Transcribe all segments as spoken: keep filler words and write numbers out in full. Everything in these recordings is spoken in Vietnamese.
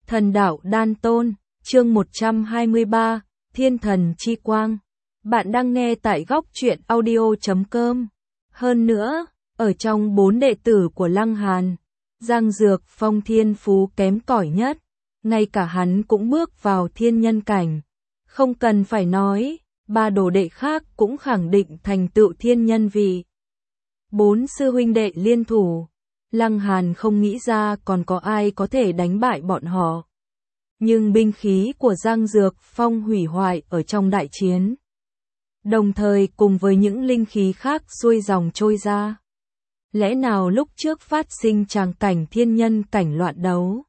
Thần đạo đan tôn, chương một trăm hai mươi ba, Thiên thần chi quang. Bạn đang nghe tại góc truyện audio chấm com. Hơn nữa, ở trong bốn đệ tử của Lăng Hàn, Giang Dược Phong thiên phú kém cỏi nhất, ngay cả hắn cũng bước vào thiên nhân cảnh. Không cần phải nói, ba đồ đệ khác cũng khẳng định thành tựu thiên nhân vị. Bốn sư huynh đệ liên thủ, Lăng Hàn không nghĩ ra còn có ai có thể đánh bại bọn họ. Nhưng binh khí của Giang Dược Phong hủy hoại ở trong đại chiến, đồng thời cùng với những linh khí khác xuôi dòng trôi ra. Lẽ nào lúc trước phát sinh tràng cảnh thiên nhân cảnh loạn đấu?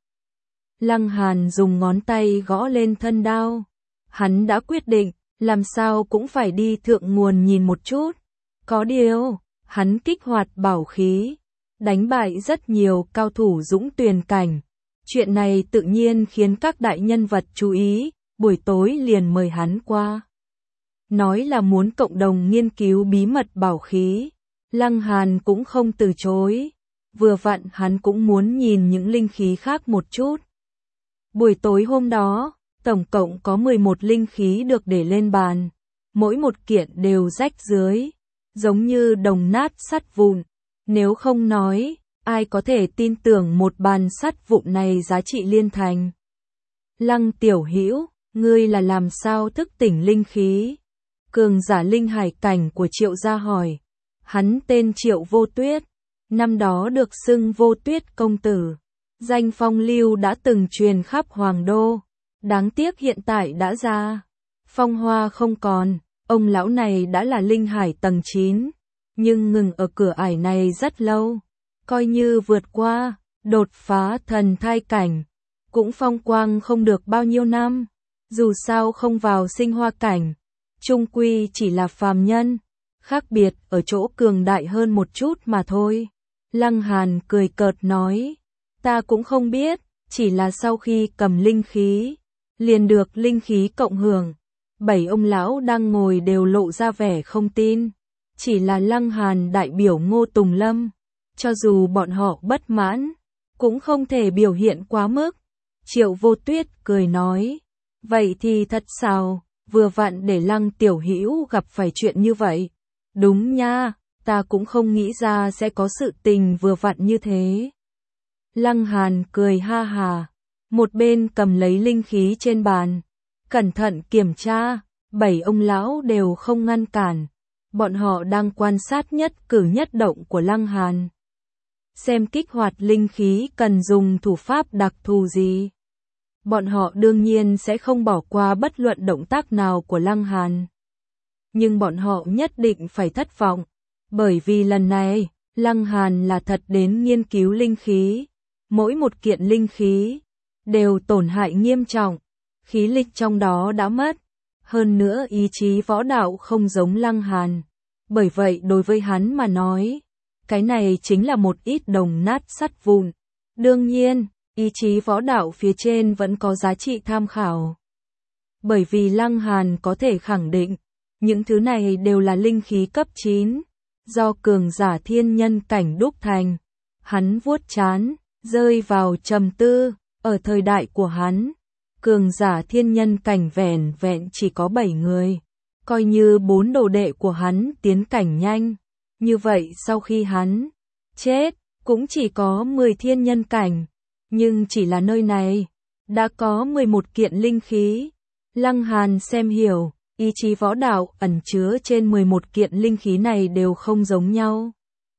Lăng Hàn dùng ngón tay gõ lên thân đao. Hắn đã quyết định, làm sao cũng phải đi thượng nguồn nhìn một chút. Có điều, hắn kích hoạt bảo khí, đánh bại rất nhiều cao thủ dũng tuyền cảnh. Chuyện này tự nhiên khiến các đại nhân vật chú ý, buổi tối liền mời hắn qua. Nói là muốn cộng đồng nghiên cứu bí mật bảo khí. Lăng Hàn cũng không từ chối. Vừa vặn hắn cũng muốn nhìn những linh khí khác một chút. Buổi tối hôm đó, tổng cộng có mười một linh khí được để lên bàn. Mỗi một kiện đều rách dưới, giống như đồng nát sắt vụn. Nếu không nói, ai có thể tin tưởng một bàn sắt vụn này giá trị liên thành. Lăng tiểu hữu, ngươi là làm sao thức tỉnh linh khí? Cường giả linh hải cảnh của Triệu gia hỏi. Hắn tên Triệu Vô Tuyết, năm đó được xưng Vô Tuyết công tử. Danh phong lưu đã từng truyền khắp Hoàng Đô. Đáng tiếc hiện tại đã ra phong hoa không còn. Ông lão này đã là linh hải tầng chín, nhưng ngừng ở cửa ải này rất lâu. Coi như vượt qua, đột phá thần thai cảnh, cũng phong quang không được bao nhiêu năm. Dù sao không vào sinh hoa cảnh, chung quy chỉ là phàm nhân, khác biệt ở chỗ cường đại hơn một chút mà thôi. Lăng Hàn cười cợt nói, ta cũng không biết, chỉ là sau khi cầm linh khí, liền được linh khí cộng hưởng. Bảy ông lão đang ngồi đều lộ ra vẻ không tin, chỉ là Lăng Hàn đại biểu Ngô Tùng Lâm. Cho dù bọn họ bất mãn, cũng không thể biểu hiện quá mức. Triệu Vô Tuyết cười nói, vậy thì thật sao, vừa vặn để Lăng tiểu hữu gặp phải chuyện như vậy. Đúng nha, ta cũng không nghĩ ra sẽ có sự tình vừa vặn như thế. Lăng Hàn cười ha hà, một bên cầm lấy linh khí trên bàn, cẩn thận kiểm tra, bảy ông lão đều không ngăn cản. Bọn họ đang quan sát nhất cử nhất động của Lăng Hàn. Xem kích hoạt linh khí cần dùng thủ pháp đặc thù gì. Bọn họ đương nhiên sẽ không bỏ qua bất luận động tác nào của Lăng Hàn. Nhưng bọn họ nhất định phải thất vọng, bởi vì lần này, Lăng Hàn là thật đến nghiên cứu linh khí. Mỗi một kiện linh khí đều tổn hại nghiêm trọng, khí lực trong đó đã mất. Hơn nữa ý chí võ đạo không giống Lăng Hàn. Bởi vậy đối với hắn mà nói, cái này chính là một ít đồng nát sắt vụn. Đương nhiên, ý chí võ đạo phía trên vẫn có giá trị tham khảo. Bởi vì Lăng Hàn có thể khẳng định, những thứ này đều là linh khí cấp chín, do cường giả thiên nhân cảnh đúc thành. Hắn vuốt trán, rơi vào trầm tư. Ở thời đại của hắn, cường giả thiên nhân cảnh vẻn vẹn chỉ có bảy người. Coi như bốn đồ đệ của hắn tiến cảnh nhanh, như vậy sau khi hắn chết, cũng chỉ có mười thiên nhân cảnh. Nhưng chỉ là nơi này, đã có mười một kiện linh khí. Lăng Hàn xem hiểu, ý chí võ đạo ẩn chứa trên mười một kiện linh khí này đều không giống nhau.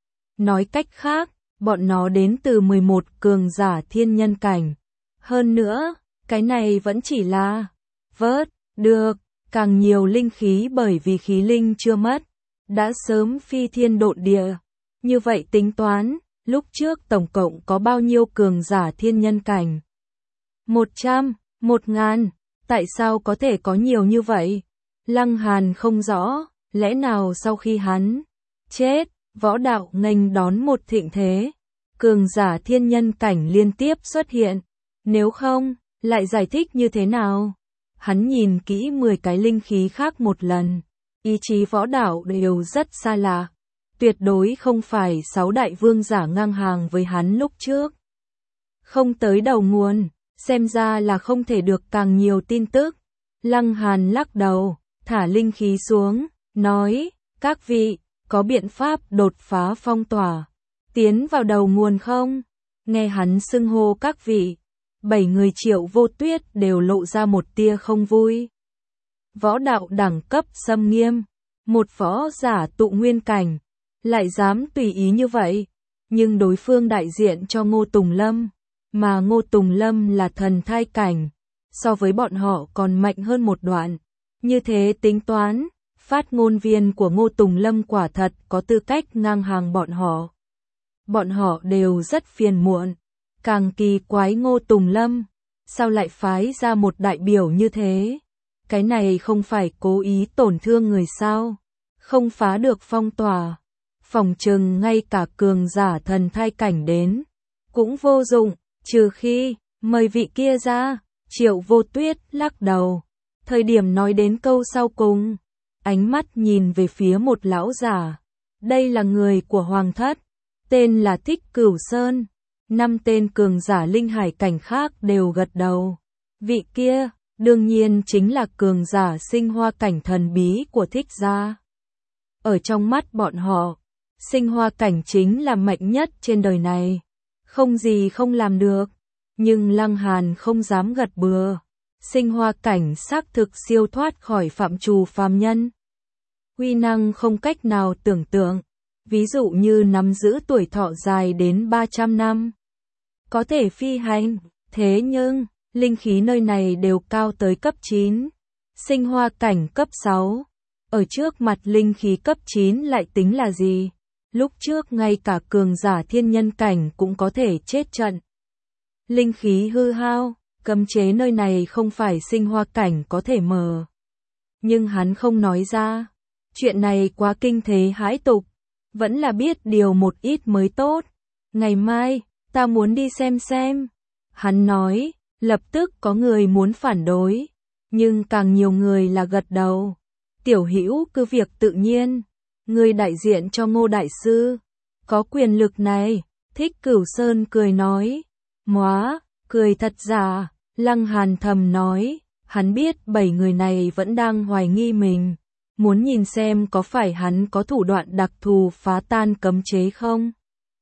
Nói cách khác, bọn nó đến từ mười một cường giả thiên nhân cảnh. Hơn nữa, cái này vẫn chỉ là vớt được càng nhiều linh khí, bởi vì khí linh chưa mất, đã sớm phi thiên độn địa. Như vậy tính toán, lúc trước tổng cộng có bao nhiêu cường giả thiên nhân cảnh? Một trăm, một ngàn, tại sao có thể có nhiều như vậy? Lăng Hàn không rõ, lẽ nào sau khi hắn chết, võ đạo nghênh đón một thịnh thế, cường giả thiên nhân cảnh liên tiếp xuất hiện? Nếu không, lại giải thích như thế nào? Hắn nhìn kỹ mười cái linh khí khác một lần, ý chí võ đạo đều rất xa lạ, tuyệt đối không phải sáu đại vương giả ngang hàng với hắn lúc trước. Không tới đầu nguồn, xem ra là không thể được càng nhiều tin tức. Lăng Hàn lắc đầu, thả linh khí xuống, nói, các vị, có biện pháp đột phá phong tỏa, tiến vào đầu nguồn không? Nghe hắn xưng hô các vị, bảy người Triệu Vô Tuyết đều lộ ra một tia không vui. Võ đạo đẳng cấp xâm nghiêm, một võ giả tụ nguyên cảnh, lại dám tùy ý như vậy, nhưng đối phương đại diện cho Ngô Tùng Lâm, mà Ngô Tùng Lâm là thần thai cảnh, so với bọn họ còn mạnh hơn một đoạn. Như thế tính toán, phát ngôn viên của Ngô Tùng Lâm quả thật có tư cách ngang hàng bọn họ. Bọn họ đều rất phiền muộn, càng kỳ quái Ngô Tùng Lâm, sao lại phái ra một đại biểu như thế? Cái này không phải cố ý tổn thương người sao? Không phá được phong tỏa, phòng chừng ngay cả cường giả thần thai cảnh đến, cũng vô dụng, trừ khi, mời vị kia ra. Triệu Vô Tuyết lắc đầu, thời điểm nói đến câu sau cùng, ánh mắt nhìn về phía một lão giả. Đây là người của Hoàng Thất, tên là Thích Cửu Sơn. Năm tên cường giả linh hải cảnh khác đều gật đầu. Vị kia, đương nhiên chính là cường giả sinh hoa cảnh thần bí của Thích gia. Ở trong mắt bọn họ, sinh hoa cảnh chính là mạnh nhất trên đời này, không gì không làm được. Nhưng Lăng Hàn không dám gật bừa, sinh hoa cảnh xác thực siêu thoát khỏi phạm trù phàm nhân. Uy năng không cách nào tưởng tượng, ví dụ như nắm giữ tuổi thọ dài đến ba trăm năm. Có thể phi hành, thế nhưng, linh khí nơi này đều cao tới cấp chín, sinh hoa cảnh cấp sáu. Ở trước mặt linh khí cấp chín lại tính là gì? Lúc trước ngay cả cường giả thiên nhân cảnh cũng có thể chết trận. Linh khí hư hao, cấm chế nơi này không phải sinh hoa cảnh có thể mở. Nhưng hắn không nói ra. Chuyện này quá kinh thế hãi tục. Vẫn là biết điều một ít mới tốt. Ngày mai, ta muốn đi xem xem. Hắn nói, lập tức có người muốn phản đối. Nhưng càng nhiều người là gật đầu. Tiểu Hữu cứ việc tự nhiên. Người đại diện cho Ngô Đại Sư. Có quyền lực này. Thích Cửu Sơn cười nói. Móa, cười thật giả, Lăng Hàn thầm nói, hắn biết bảy người này vẫn đang hoài nghi mình, muốn nhìn xem có phải hắn có thủ đoạn đặc thù phá tan cấm chế không.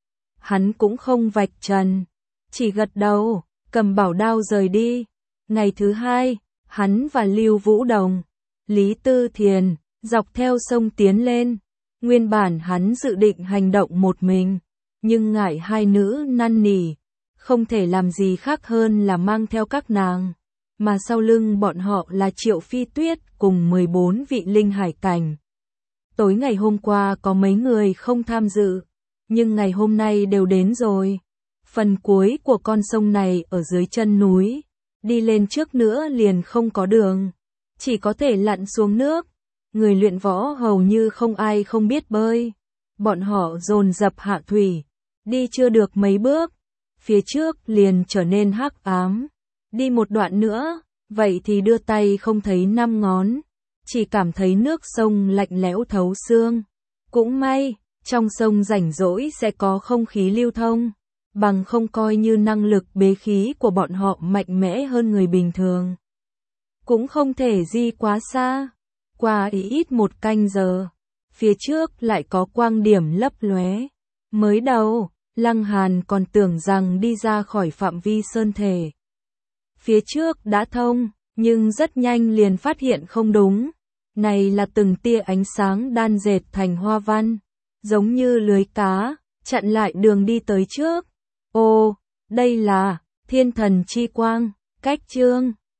Hắn cũng không vạch trần, chỉ gật đầu, cầm bảo đao rời đi. Ngày thứ hai, hắn và Lưu Vũ Đồng, Lý Tư Thiền, dọc theo sông tiến lên. Nguyên bản hắn dự định hành động một mình, nhưng ngại hai nữ năn nỉ. Không thể làm gì khác hơn là mang theo các nàng, mà sau lưng bọn họ là Triệu Phi Tuyết cùng mười bốn vị linh hải cảnh. Tối ngày hôm qua có mấy người không tham dự, nhưng ngày hôm nay đều đến rồi. Phần cuối của con sông này ở dưới chân núi, đi lên trước nữa liền không có đường, chỉ có thể lặn xuống nước. Người luyện võ hầu như không ai không biết bơi. Bọn họ dồn dập hạ thủy, đi chưa được mấy bước. Phía trước liền trở nên hắc ám, đi một đoạn nữa, vậy thì đưa tay không thấy năm ngón, chỉ cảm thấy nước sông lạnh lẽo thấu xương. Cũng may, trong sông rảnh rỗi sẽ có không khí lưu thông, bằng không coi như năng lực bế khí của bọn họ mạnh mẽ hơn người bình thường. Cũng không thể di quá xa, qua ý ít một canh giờ, phía trước lại có quang điểm lấp lóe. Mới đầu, Lăng Hàn còn tưởng rằng đi ra khỏi phạm vi sơn thể. Phía trước đã thông, nhưng rất nhanh liền phát hiện không đúng. Này là từng tia ánh sáng đan dệt thành hoa văn, giống như lưới cá, chặn lại đường đi tới trước. Ô, đây là Thiên Thần Chi Quang, cách chương